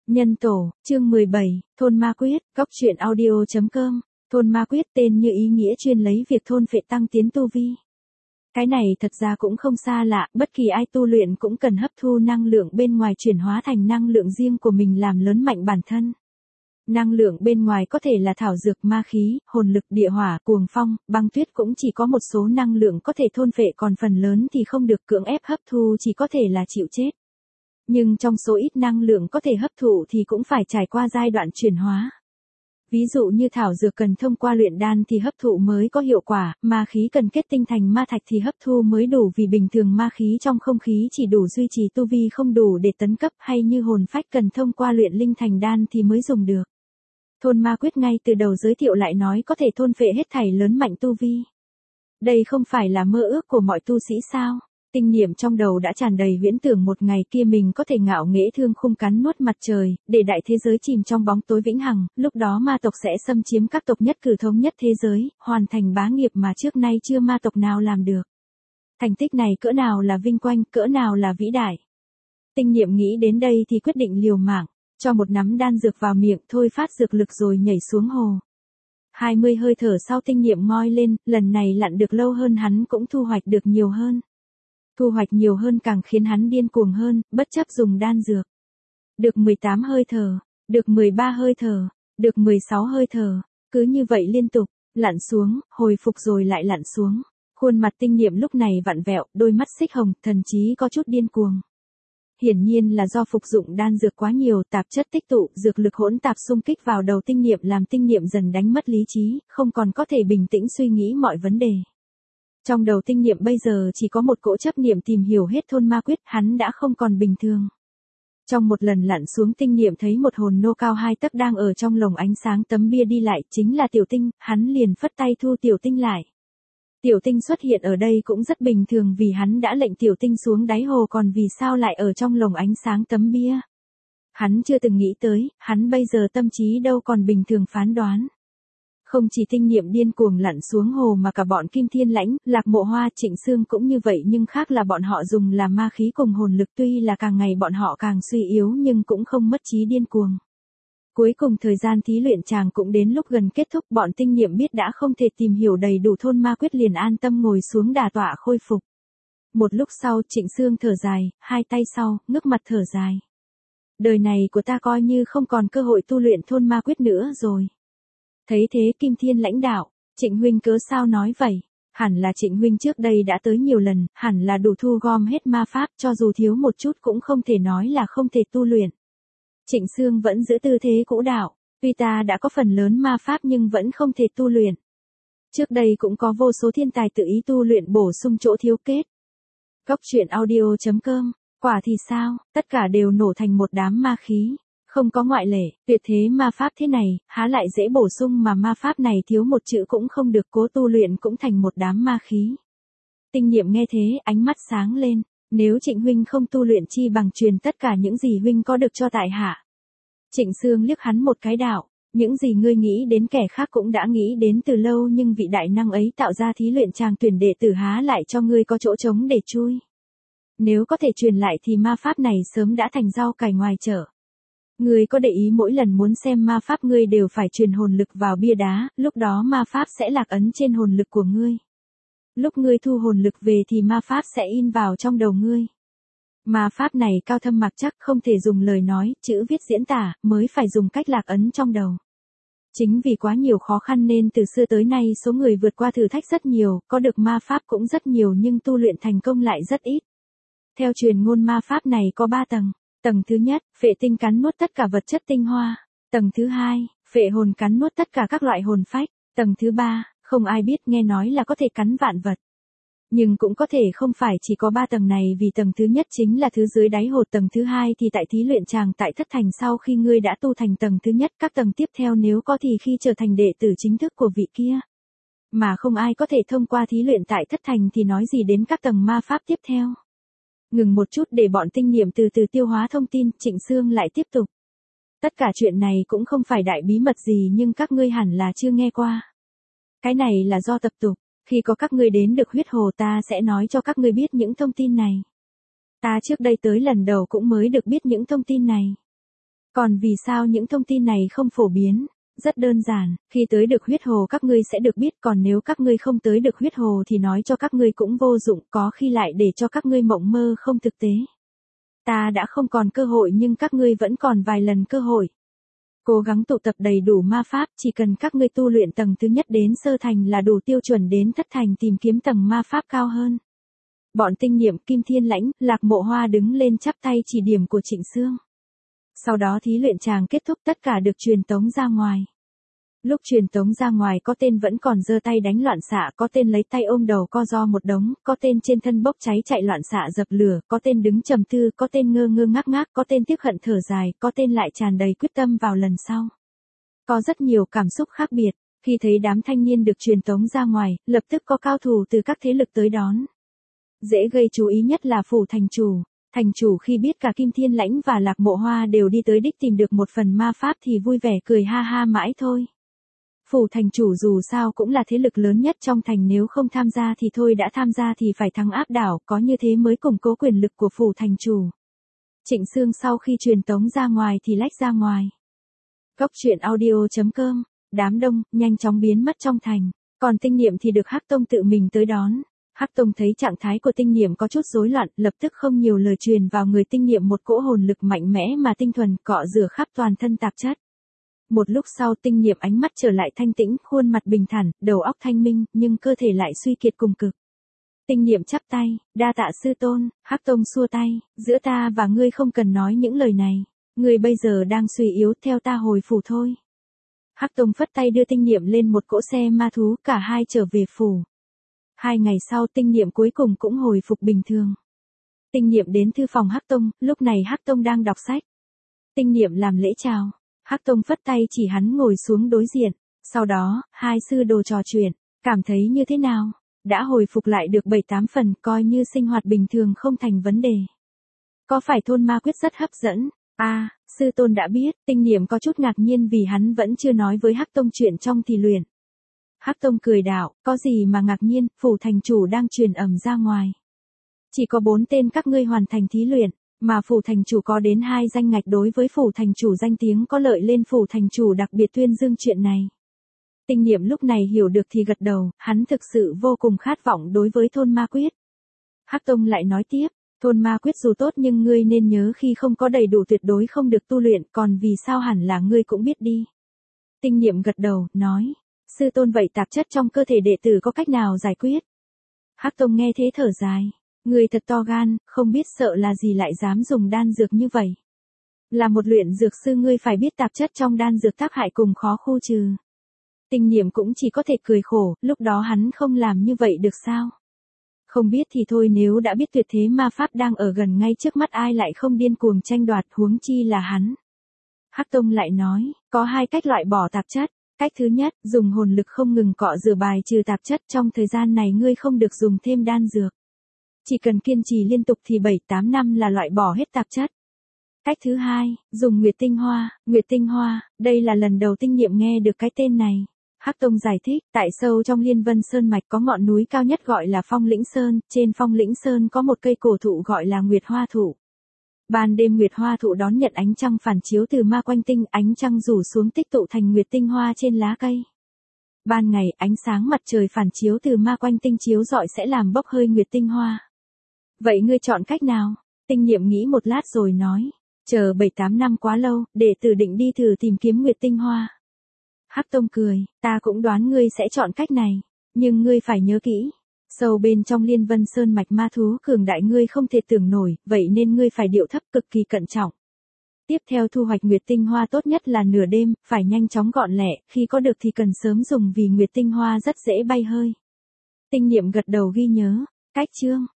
Nhân tổ, chương 17, Thôn Ma Quyết, Góc truyện audio.com, Thôn Ma Quyết tên như ý nghĩa chuyên lấy việc thôn phệ tăng tiến tu vi. Cái này thật ra cũng không xa lạ, bất kỳ ai tu luyện cũng cần hấp thu năng lượng bên ngoài chuyển hóa thành năng lượng riêng của mình làm lớn mạnh bản thân. Năng lượng bên ngoài có thể là thảo dược, ma khí, hồn lực, địa hỏa, cuồng phong, băng tuyết, cũng chỉ có một số năng lượng có thể thôn phệ, còn phần lớn thì không được cưỡng ép hấp thu, chỉ có thể là chịu chết. Nhưng trong số ít năng lượng có thể hấp thụ thì cũng phải trải qua giai đoạn chuyển hóa. Ví dụ như thảo dược cần thông qua luyện đan thì hấp thụ mới có hiệu quả, ma khí cần kết tinh thành ma thạch thì hấp thu mới đủ, vì bình thường ma khí trong không khí chỉ đủ duy trì tu vi, không đủ để tấn cấp, hay như hồn phách cần thông qua luyện linh thành đan thì mới dùng được. Thôn Ma Quyết ngay từ đầu giới thiệu lại nói có thể thôn phệ hết thảy, lớn mạnh tu vi. Đây không phải là mơ ước của mọi tu sĩ sao? Tinh niệm trong đầu đã tràn đầy huyễn tưởng một ngày kia mình có thể ngạo nghễ thương khung cắn nuốt mặt trời, để đại thế giới chìm trong bóng tối vĩnh hằng, lúc đó ma tộc sẽ xâm chiếm các tộc nhất cử thống nhất thế giới, hoàn thành bá nghiệp mà trước nay chưa ma tộc nào làm được. Thành tích này cỡ nào là vinh quang, cỡ nào là vĩ đại. Tinh niệm nghĩ đến đây thì quyết định liều mạng, cho một nắm đan dược vào miệng, thôi phát dược lực rồi nhảy xuống hồ. 20 hơi thở sau tinh niệm ngoi lên, lần này lặn được lâu hơn hắn cũng thu hoạch được nhiều hơn. Thu hoạch nhiều hơn càng khiến hắn điên cuồng hơn, bất chấp dùng đan dược. Được 18 hơi thở, được 13 hơi thở, được 16 hơi thở, cứ như vậy liên tục, lặn xuống, hồi phục rồi lại lặn xuống. Khuôn mặt tinh niệm lúc này vặn vẹo, đôi mắt xích hồng, thần trí có chút điên cuồng. Hiển nhiên là do phục dụng đan dược quá nhiều, tạp chất tích tụ, dược lực hỗn tạp xung kích vào đầu tinh niệm, làm tinh niệm dần đánh mất lý trí, không còn có thể bình tĩnh suy nghĩ mọi vấn đề. Trong đầu tinh niệm bây giờ chỉ có một cỗ chấp niệm tìm hiểu hết thôn ma quyết, hắn đã không còn bình thường. Trong một lần lặn xuống, tinh niệm thấy một hồn nô cao 2 tấc đang ở trong lồng ánh sáng tấm bia đi lại, chính là Tiểu Tinh, hắn liền phất tay thu Tiểu Tinh lại. Tiểu Tinh xuất hiện ở đây cũng rất bình thường, vì hắn đã lệnh Tiểu Tinh xuống đáy hồ, còn vì sao lại ở trong lồng ánh sáng tấm bia? Hắn chưa từng nghĩ tới, hắn bây giờ tâm trí đâu còn bình thường phán đoán. Không chỉ tinh niệm điên cuồng lặn xuống hồ mà cả bọn Kim Thiên Lãnh, Lạc Mộ Hoa, Trịnh Sương cũng như vậy, nhưng khác là bọn họ dùng là ma khí cùng hồn lực, tuy là càng ngày bọn họ càng suy yếu nhưng cũng không mất trí điên cuồng. Cuối cùng thời gian thí luyện chàng cũng đến lúc gần kết thúc, bọn tinh niệm biết đã không thể tìm hiểu đầy đủ thôn ma quyết liền an tâm ngồi xuống đả tọa khôi phục. Một lúc sau Trịnh Sương thở dài, hai tay sau, ngước mặt thở dài. Đời này của ta coi như không còn cơ hội tu luyện thôn ma quyết nữa rồi. Thấy thế Kim Thiên Lãnh đạo, Trịnh huynh cớ sao nói vậy? Hẳn là Trịnh huynh trước đây đã tới nhiều lần, hẳn là đủ thu gom hết ma pháp, cho dù thiếu một chút cũng không thể nói là không thể tu luyện. Trịnh Sương vẫn giữ tư thế cũ đạo, tuy ta đã có phần lớn ma pháp nhưng vẫn không thể tu luyện. Trước đây cũng có vô số thiên tài tự ý tu luyện bổ sung chỗ thiếu kết. Góc truyện audio.com, quả thì sao, tất cả đều nổ thành một đám ma khí. Không có ngoại lệ, tuyệt thế ma pháp thế này, há lại dễ bổ sung, mà ma pháp này thiếu một chữ cũng không được, cố tu luyện cũng thành một đám ma khí. Tinh niệm nghe thế, ánh mắt sáng lên, nếu Trịnh huynh không tu luyện chi bằng truyền tất cả những gì huynh có được cho tại hạ. Trịnh Sương liếc hắn một cái đạo, những gì ngươi nghĩ đến kẻ khác cũng đã nghĩ đến từ lâu, nhưng vị đại năng ấy tạo ra thí luyện chàng tuyển đệ tử, há lại cho ngươi có chỗ trống để chui. Nếu có thể truyền lại thì ma pháp này sớm đã thành rau cải ngoài chợ. Ngươi có để ý mỗi lần muốn xem ma pháp ngươi đều phải truyền hồn lực vào bia đá, lúc đó ma pháp sẽ lạc ấn trên hồn lực của ngươi. Lúc ngươi thu hồn lực về thì ma pháp sẽ in vào trong đầu ngươi. Ma pháp này cao thâm mặc chắc, không thể dùng lời nói, chữ viết diễn tả, mới phải dùng cách lạc ấn trong đầu. Chính vì quá nhiều khó khăn nên từ xưa tới nay số người vượt qua thử thách rất nhiều, có được ma pháp cũng rất nhiều nhưng tu luyện thành công lại rất ít. Theo truyền ngôn ma pháp này có 3 tầng. Tầng thứ nhất, phệ tinh cắn nuốt tất cả vật chất tinh hoa. Tầng thứ hai, phệ hồn cắn nuốt tất cả các loại hồn phách. Tầng thứ ba, không ai biết, nghe nói là có thể cắn vạn vật. Nhưng cũng có thể không phải chỉ có 3 tầng này, vì tầng thứ nhất chính là thứ dưới đáy hồ. Tầng thứ hai thì tại thí luyện chàng tại Thất Thành, sau khi ngươi đã tu thành tầng thứ nhất, các tầng tiếp theo nếu có thì khi trở thành đệ tử chính thức của vị kia. Mà không ai có thể thông qua thí luyện tại Thất Thành thì nói gì đến các tầng ma pháp tiếp theo. Ngừng một chút để bọn tinh niệm từ từ tiêu hóa thông tin, Trịnh Sương lại tiếp tục. Tất cả chuyện này cũng không phải đại bí mật gì nhưng các ngươi hẳn là chưa nghe qua. Cái này là do tập tục, khi có các ngươi đến được huyết hồ ta sẽ nói cho các ngươi biết những thông tin này. Ta trước đây tới lần đầu cũng mới được biết những thông tin này. Còn vì sao những thông tin này không phổ biến? Rất đơn giản, khi tới được huyết hồ các ngươi sẽ được biết, còn nếu các ngươi không tới được huyết hồ thì nói cho các ngươi cũng vô dụng, có khi lại để cho các ngươi mộng mơ không thực tế. Ta đã không còn cơ hội nhưng các ngươi vẫn còn vài lần cơ hội. Cố gắng tụ tập đầy đủ ma pháp, chỉ cần các ngươi tu luyện tầng thứ nhất đến sơ thành là đủ tiêu chuẩn đến thất thành tìm kiếm tầng ma pháp cao hơn. Bọn tinh niệm Kim Thiên Lãnh, Lạc Mộ Hoa đứng lên chắp tay chỉ điểm của Trịnh Sương. Sau đó thí luyện chàng kết thúc, tất cả được truyền tống ra ngoài. Lúc truyền tống ra ngoài có tên vẫn còn giơ tay đánh loạn xạ, có tên lấy tay ôm đầu co ro một đống, có tên trên thân bốc cháy chạy loạn xạ dập lửa, có tên đứng trầm tư, có tên ngơ ngơ ngác ngác, có tên tiếc hận thở dài, có tên lại tràn đầy quyết tâm vào lần sau. Có rất nhiều cảm xúc khác biệt, khi thấy đám thanh niên được truyền tống ra ngoài, lập tức có cao thủ từ các thế lực tới đón. Dễ gây chú ý nhất là phủ thành chủ. Thành chủ khi biết cả Kim Thiên Lãnh và Lạc Mộ Hoa đều đi tới đích tìm được một phần ma pháp thì vui vẻ cười ha ha mãi thôi. Phủ thành chủ dù sao cũng là thế lực lớn nhất trong thành, nếu không tham gia thì thôi, đã tham gia thì phải thắng áp đảo, có như thế mới củng cố quyền lực của phủ thành chủ. Trịnh Sương sau khi truyền tống ra ngoài thì lách ra ngoài. Góc truyện audio.com, đám đông, nhanh chóng biến mất trong thành, còn tinh niệm thì được Hắc Tông tự mình tới đón. Hắc Tông thấy trạng thái của tinh niệm có chút rối loạn, lập tức không nhiều lời truyền vào người tinh niệm một cỗ hồn lực mạnh mẽ mà tinh thuần, cọ rửa khắp toàn thân tạp chất. Một lúc sau tinh niệm ánh mắt trở lại thanh tĩnh, khuôn mặt bình thản, đầu óc thanh minh, nhưng cơ thể lại suy kiệt cùng cực. Tinh niệm chắp tay, đa tạ sư tôn. Hắc Tông xua tay, giữa ta và ngươi không cần nói những lời này, ngươi bây giờ đang suy yếu, theo ta hồi phủ thôi. Hắc Tông phất tay đưa tinh niệm lên một cỗ xe ma thú, cả hai trở về phủ. 2 ngày sau tinh niệm cuối cùng cũng hồi phục bình thường. Tinh niệm đến thư phòng Hắc Tông, lúc này Hắc Tông đang đọc sách. Tinh niệm làm lễ chào, Hắc Tông phất tay chỉ hắn ngồi xuống đối diện. Sau đó, hai sư đồ trò chuyện, cảm thấy như thế nào? Đã hồi phục lại được 7-8 phần, coi như sinh hoạt bình thường không thành vấn đề. Có phải thôn ma quyết rất hấp dẫn? Sư tôn đã biết. Tinh niệm có chút ngạc nhiên vì hắn vẫn chưa nói với Hắc Tông chuyện trong thì luyện. Hắc Tông cười đạo, có gì mà ngạc nhiên, phủ thành chủ đang truyền ầm ra ngoài. Chỉ có 4 tên các ngươi hoàn thành thí luyện, mà phủ thành chủ có đến 2 danh ngạch, đối với phủ thành chủ danh tiếng có lợi lên phủ thành chủ đặc biệt tuyên dương chuyện này. Tinh niệm lúc này hiểu được thì gật đầu, hắn thực sự vô cùng khát vọng đối với thôn ma quyết. Hắc Tông lại nói tiếp, thôn ma quyết dù tốt nhưng ngươi nên nhớ khi không có đầy đủ tuyệt đối không được tu luyện, còn vì sao hẳn là ngươi cũng biết đi. Tinh niệm gật đầu, nói. Sư tôn vậy tạp chất trong cơ thể đệ tử có cách nào giải quyết? Hắc Tông nghe thế thở dài. Người thật to gan, không biết sợ là gì lại dám dùng đan dược như vậy. Là một luyện dược sư ngươi phải biết tạp chất trong đan dược tác hại cùng khó khu trừ. Tinh niệm cũng chỉ có thể cười khổ, lúc đó hắn không làm như vậy được sao? Không biết thì thôi, nếu đã biết tuyệt thế ma pháp đang ở gần ngay trước mắt ai lại không điên cuồng tranh đoạt, huống chi là hắn. Hắc Tông lại nói, có 2 cách loại bỏ tạp chất. Cách thứ nhất, dùng hồn lực không ngừng cọ rửa bài trừ tạp chất, trong thời gian này ngươi không được dùng thêm đan dược. Chỉ cần kiên trì liên tục thì 7-8 năm là loại bỏ hết tạp chất. Cách thứ hai, dùng Nguyệt Tinh Hoa. Nguyệt Tinh Hoa, đây là lần đầu tinh niệm nghe được cái tên này. Hắc Tông giải thích, tại sâu trong Liên Vân Sơn Mạch có ngọn núi cao nhất gọi là Phong Lĩnh Sơn, trên Phong Lĩnh Sơn có một cây cổ thụ gọi là Nguyệt Hoa Thụ. Ban đêm Nguyệt Hoa Thụ đón nhận ánh trăng phản chiếu từ ma quanh tinh, ánh trăng rủ xuống tích tụ thành Nguyệt Tinh Hoa trên lá cây. Ban ngày, ánh sáng mặt trời phản chiếu từ ma quanh tinh chiếu rọi sẽ làm bốc hơi Nguyệt Tinh Hoa. Vậy ngươi chọn cách nào? Tinh niệm nghĩ một lát rồi nói, chờ 7-8 năm quá lâu, đệ tử định đi thử tìm kiếm Nguyệt Tinh Hoa. Hắc Tông cười, ta cũng đoán ngươi sẽ chọn cách này, nhưng ngươi phải nhớ kỹ. Sâu bên trong Liên Vân Sơn Mạch ma thú cường đại ngươi không thể tưởng nổi, vậy nên ngươi phải điệu thấp, cực kỳ cẩn trọng. Tiếp theo thu hoạch Nguyệt Tinh Hoa tốt nhất là nửa đêm, phải nhanh chóng gọn lẹ, khi có được thì cần sớm dùng vì Nguyệt Tinh Hoa rất dễ bay hơi. Tinh niệm gật đầu ghi nhớ. Cách chương